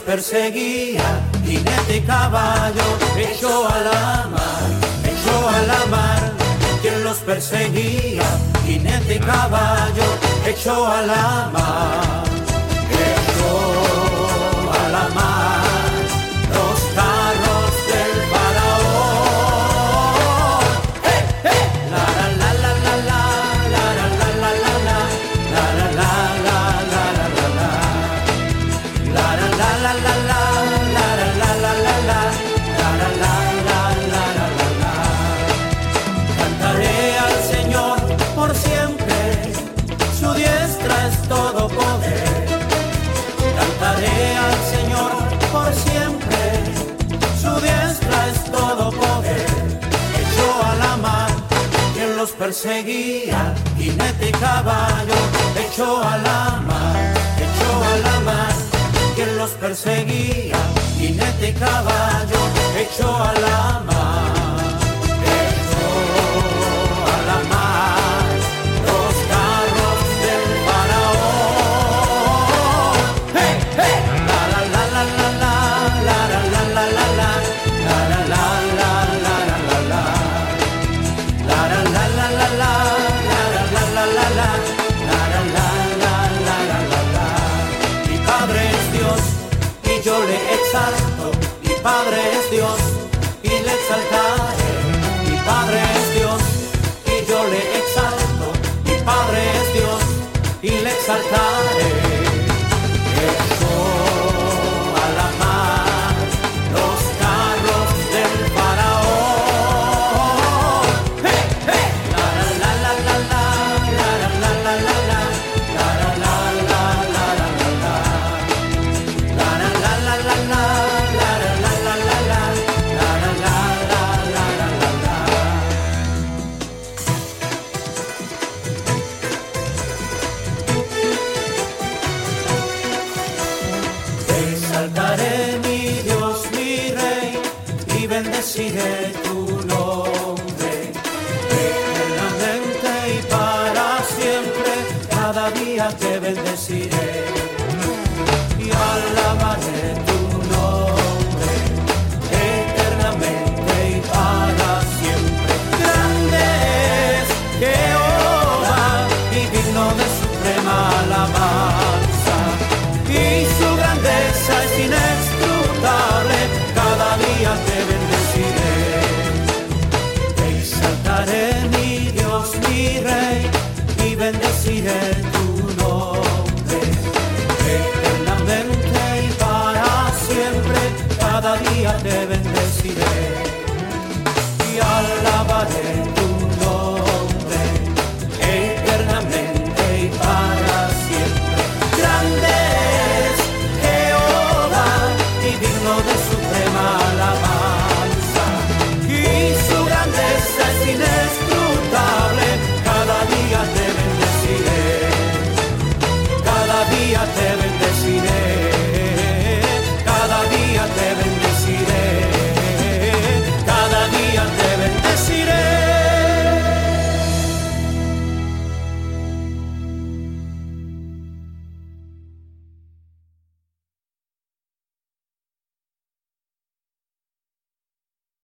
perseguía, jinete y caballo, echó a la mar, quien los perseguía, jinete y caballo, echó a la mar, echó a la mar, los carros del faraón. ¡Hey, hey! La la la la la la, la la la la la la, la la la la la la la la. La la la la la la, la la la la la la, la la la la la la la. Cantaré al Señor por siempre, su diestra es todo poder. Cantaré al Señor por siempre, su diestra es todo poder. Echó a la mar quien los perseguía, jinete y caballo, echó a la mar, echó a la mar. Quien los perseguía, jinete y caballo, echó a la mar, echó a la mar, los carros del faraón. ¡Hey, hey! La la la la la la, la la la la la la, la la la la la la la la, la la la la la la, la la la la la la, la la la la la la la. Mi Padre es Dios y yo le exalto, mi Padre es Dios y le exaltaré. Mi Padre es Dios y yo le exalto, mi Padre es Dios y le exaltaré. Echó a la mar los carros del faraón. ¡Hey, hey! La la la la la la, la la la la la la, la la la la la la la. La la la la la la, la la la la la la, la la la la la la la. Te exaltaré, mi Dios, mi Rey, y bendeciré tu nombre eternamente y para siempre. Cada día te bendeciré y